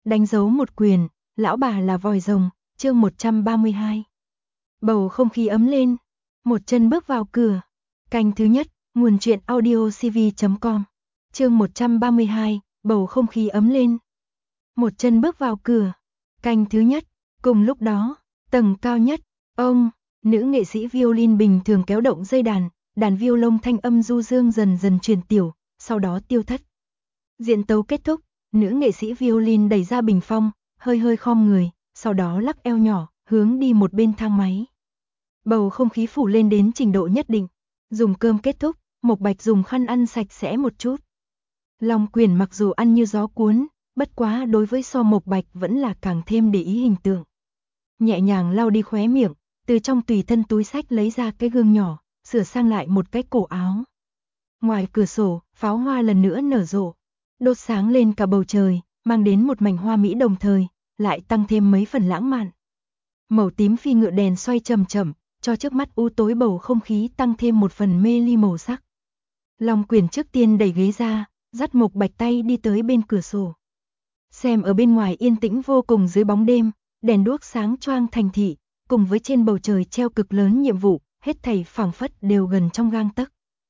Đánh dấu một quyền, lão bà là vòi rồng, chương 132. Bầu không khí ấm lên, một chân bước vào cửa. Canh thứ nhất, nguồn truyện audiocv.com. Chương 132, bầu không khí ấm lên. Một chân bước vào cửa. Canh thứ nhất, cùng lúc đó, tầng cao nhất, ông, nữ nghệ sĩ violin bình thường kéo động dây đàn, đàn violon thanh âm du dương dần dần truyền tiểu, sau đó tiêu thất. Diễn tấu kết thúc, nữ nghệ sĩ violin đẩy ra bình phong, hơi hơi khom người, sau đó lắc eo nhỏ, hướng đi một bên thang máy. Bầu không khí phủ lên đến trình độ nhất định. Dùng cơm kết thúc, Mộc Bạch dùng khăn ăn sạch sẽ một chút. Long Quyền mặc dù ăn như gió cuốn, bất quá đối với so Mộc Bạch vẫn là càng thêm để ý hình tượng. Nhẹ nhàng lau đi khóe miệng, từ trong tùy thân túi xách lấy ra cái gương nhỏ, sửa sang lại một cái cổ áo. Ngoài cửa sổ, pháo hoa lần nữa nở rộ, đốt sáng lên cả bầu trời, mang đến một mảnh hoa mỹ đồng thời, lại tăng thêm mấy phần lãng mạn. Màu tím phi ngựa đèn xoay chậm chậm, cho trước mắt u tối bầu không khí tăng thêm một phần mê ly màu sắc. Long Quyền trước tiên đẩy ghế ra, dắt Mộc Bạch tay đi tới bên cửa sổ. Xem ở bên ngoài yên tĩnh vô cùng dưới bóng đêm, đèn đuốc sáng choang thành thị, cùng với trên bầu trời treo cực lớn nhiệm vụ, hết thảy phảng phất đều gần trong gang tấc.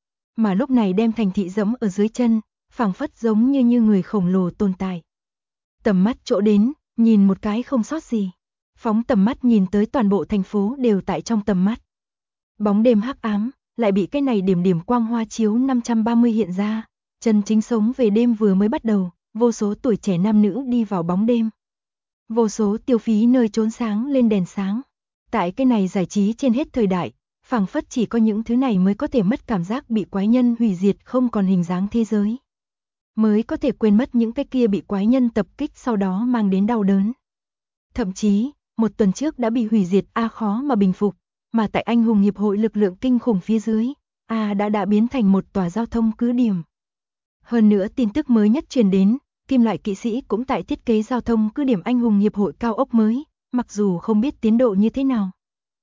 Mà lúc này đem thành thị dẫm ở dưới chân, phảng phất giống như người khổng lồ tồn tại. Tầm mắt chỗ đến, nhìn một cái không sót gì. Phóng tầm mắt nhìn tới toàn bộ thành phố đều tại trong tầm mắt. Bóng đêm hắc ám, lại bị cái này điểm điểm quang hoa chiếu 530 hiện ra. Chân chính sống về đêm vừa mới bắt đầu, vô số tuổi trẻ nam nữ đi vào bóng đêm. Vô số tiêu phí nơi trốn sáng lên đèn sáng. Tại cái này giải trí trên hết thời đại, phảng phất chỉ có những thứ này mới có thể mất cảm giác bị quái nhân hủy diệt không còn hình dáng thế giới. Mới có thể quên mất những cái kia bị quái nhân tập kích sau đó mang đến đau đớn. Thậm chí, một tuần trước đã bị hủy diệt A khó mà bình phục, mà tại anh hùng hiệp hội lực lượng kinh khủng phía dưới, A đã biến thành một tòa giao thông cứ điểm. Hơn nữa tin tức mới nhất truyền đến, Kim Loại Kỵ sĩ cũng tại thiết kế giao thông cứ điểm anh hùng hiệp hội cao ốc mới, mặc dù không biết tiến độ như thế nào.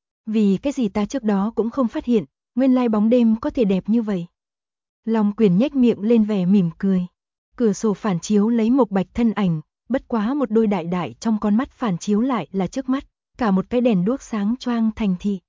Vì cái gì ta trước đó cũng không phát hiện, nguyên lai bóng đêm có thể đẹp như vậy. Long Quyền nhếch miệng lên vẻ mỉm cười. Cửa sổ phản chiếu lấy Mộc Bạch thân ảnh, bất quá một đôi đại đại trong con mắt phản chiếu lại là trước mắt, cả một cái đèn đuốc sáng choang thành thị.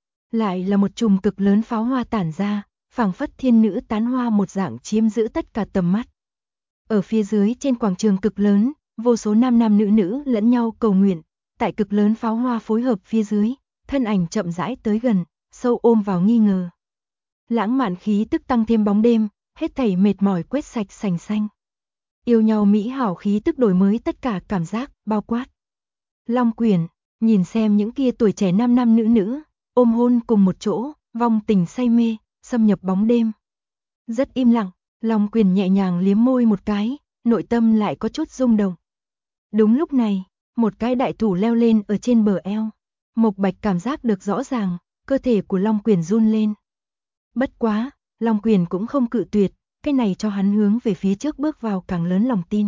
Lại là một chùm cực lớn pháo hoa tản ra, phảng phất thiên nữ tán hoa một dạng chiếm giữ tất cả tầm mắt. Ở phía dưới trên quảng trường cực lớn, vô số nam nam nữ nữ lẫn nhau cầu nguyện, tại cực lớn pháo hoa phối hợp phía dưới, thân ảnh chậm rãi tới gần, sâu ôm vào nghi ngờ. Lãng mạn khí tức tăng thêm bóng đêm, hết thảy mệt mỏi quét sạch sành xanh. Yêu nhau mỹ hảo khí tức đổi mới tất cả cảm giác, bao quát. Long Quyền, nhìn xem những kia tuổi trẻ nam nam nữ nữ, ôm hôn cùng một chỗ, vong tình say mê, xâm nhập bóng đêm. Rất im lặng, Long Quyền nhẹ nhàng liếm môi một cái, nội tâm lại có chút rung động. Đúng lúc này, một cái đại thủ leo lên ở trên bờ eo. Mộc Bạch cảm giác được rõ ràng, cơ thể của Long Quyền run lên. Bất quá, Long Quyền cũng không cự tuyệt, cái này cho hắn hướng về phía trước bước vào càng lớn lòng tin.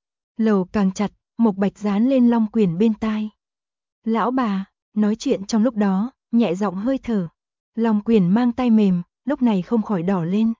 Lầu càng chặt, Mộc Bạch dán lên Long Quyền bên tai. Lão bà, nói chuyện trong lúc đó, nhẹ giọng hơi thở. Long Quyền mang tay mềm, lúc này không khỏi đỏ lên.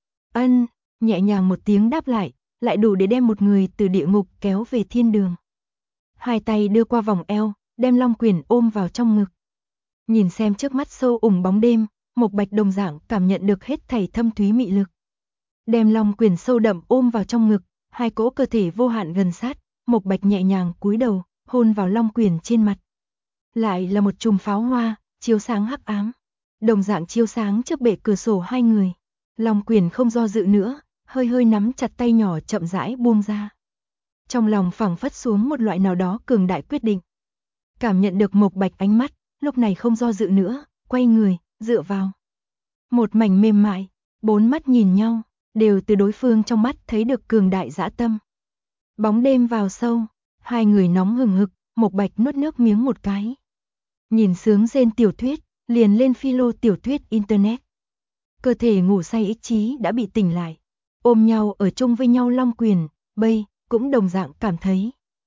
Ân, nhẹ nhàng một tiếng đáp lại đủ để đem một người từ địa ngục kéo về thiên đường. Hai tay đưa qua vòng eo, đem Long Quyền ôm vào trong ngực. Nhìn xem trước mắt sâu ủng bóng đêm, Mộc Bạch đồng dạng cảm nhận được hết thảy thâm thúy mị lực. Đem Long Quyền sâu đậm ôm vào trong ngực, hai cỗ cơ thể vô hạn gần sát, Mộc Bạch nhẹ nhàng cúi đầu, hôn vào Long Quyền trên mặt. Lại là một chùm pháo hoa, chiếu sáng hắc ám. Đồng dạng chiếu sáng trước bệ cửa sổ hai người. Long Quyền không do dự nữa, hơi hơi nắm chặt tay nhỏ chậm rãi buông ra. Trong lòng phảng phất xuống một loại nào đó cường đại quyết định. Cảm nhận được Mộc Bạch ánh mắt, lúc này không do dự nữa, quay người, dựa vào. Một mảnh mềm mại, bốn mắt nhìn nhau, đều từ đối phương trong mắt thấy được cường đại dã tâm. Bóng đêm vào sâu, hai người nóng hừng hực, Mộc Bạch nuốt nước miếng một cái. Nhìn sướng rên tiểu thuyết, liền lên philo tiểu thuyết internet. Cơ thể ngủ say ý chí đã bị tỉnh lại, ôm nhau ở chung với nhau Long Quyền, bây cũng đồng dạng cảm thấy.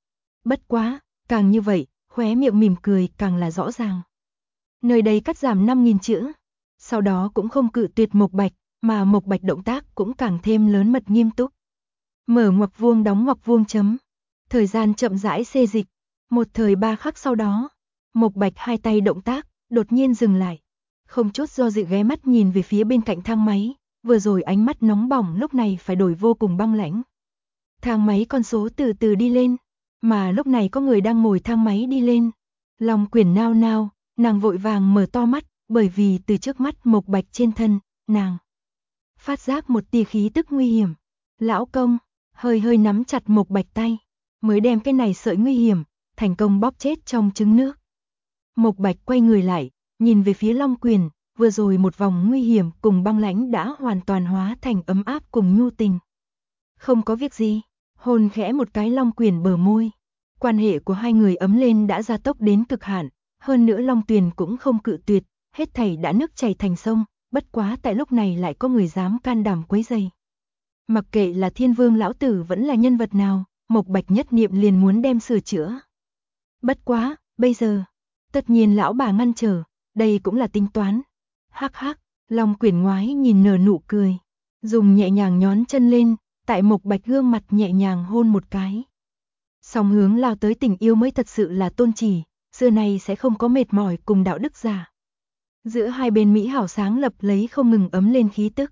Bất quá, càng như vậy, khóe miệng mỉm cười càng là rõ ràng. Nơi đây cắt giảm 5.000 chữ, sau đó cũng không cự tuyệt Mộc Bạch, mà Mộc Bạch động tác cũng càng thêm lớn mật nghiêm túc. Mở ngoặc vuông đóng ngoặc vuông chấm. Thời gian chậm rãi xê dịch, một thời ba khắc sau đó, Mộc Bạch hai tay động tác, đột nhiên dừng lại. Không chút do dự ghé mắt nhìn về phía bên cạnh thang máy, vừa rồi ánh mắt nóng bỏng lúc này phải đổi vô cùng băng lãnh. Thang máy con số từ từ đi lên, mà lúc này có người đang ngồi thang máy đi lên. Long Quyển nao nao, nàng vội vàng mở to mắt, bởi vì từ trước mắt Mộc Bạch trên thân, nàng phát giác một tia khí tức nguy hiểm. Lão công, hơi hơi nắm chặt Mộc Bạch tay, mới đem cái này sợi nguy hiểm, thành công bóp chết trong trứng nước. Mộc Bạch quay người lại, nhìn về phía Long Quyền, vừa rồi một vòng nguy hiểm cùng băng lãnh đã hoàn toàn hóa thành ấm áp cùng nhu tình. Không có việc gì, hôn khẽ một cái Long Quyền bờ môi. Quan hệ của hai người ấm lên đã gia tốc đến cực hạn, hơn nữa Long Tuyền cũng không cự tuyệt, hết thảy đã nước chảy thành sông, bất quá tại lúc này lại có người dám can đảm quấy rầy. Mặc kệ là Thiên Vương lão tử vẫn là nhân vật nào, Mộc Bạch nhất niệm liền muốn đem sửa chữa. Bất quá, bây giờ, tất nhiên lão bà ngăn trở, đây cũng là tính toán. Hắc hắc, Long Quyển ngoái nhìn nở nụ cười, dùng nhẹ nhàng nhón chân lên, tại Mộc Bạch gương mặt nhẹ nhàng hôn một cái. Song hướng lao tới tình yêu mới thật sự là tôn chỉ, xưa nay sẽ không có mệt mỏi cùng đạo đức giả. Giữa hai bên mỹ hảo sáng lập lấy không ngừng ấm lên khí tức.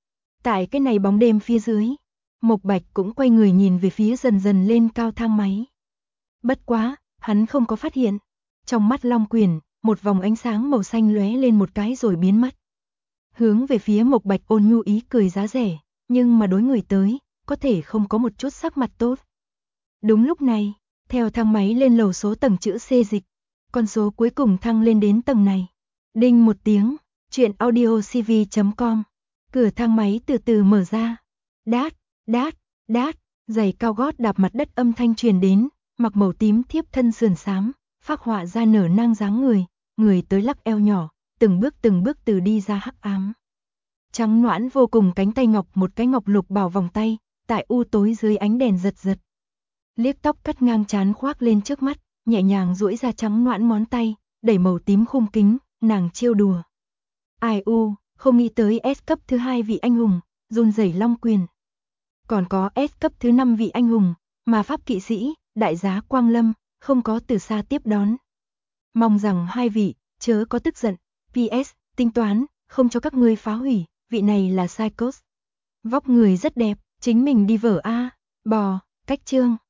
Tại cái này bóng đêm phía dưới, Mộc Bạch cũng quay người nhìn về phía dần dần lên cao thang máy. Bất quá, hắn không có phát hiện, trong mắt Long Quyển, một vòng ánh sáng màu xanh lóe lên một cái rồi biến mất. Hướng về phía Mộc Bạch ôn nhu ý cười giá rẻ, nhưng mà đối người tới, có thể không có một chút sắc mặt tốt. Đúng lúc này, theo thang máy lên lầu số tầng chữ C dịch, con số cuối cùng thăng lên đến tầng này. Đinh một tiếng, truyện audiocv.com, cửa thang máy từ từ mở ra. Đát, đát, đát, giày cao gót đạp mặt đất âm thanh truyền đến, mặc màu tím thiếp thân sườn xám, phác họa ra nở nang dáng người tới lắc eo nhỏ, từng bước từ đi ra hắc ám. Trắng nõn vô cùng cánh tay ngọc, một cái ngọc lục bảo vòng tay, tại u tối dưới ánh đèn giật giật. Liếc tóc cắt ngang trán khoác lên trước mắt, nhẹ nhàng duỗi ra trắng nõn ngón tay, đẩy màu tím khung kính, nàng trêu đùa. Ai u, không nghĩ tới S cấp thứ 2 vị anh hùng, run rẩy Long Quyền. Còn có S cấp thứ 5 vị anh hùng, mà pháp kỵ sĩ, đại giá Quang Lâm, không có từ xa tiếp đón. Mong rằng hai vị, chớ có tức giận, PS, tính toán, không cho các ngươi phá hủy, vị này là Psychos. Vóc người rất đẹp, chính mình đi vở A, bò, cách chương.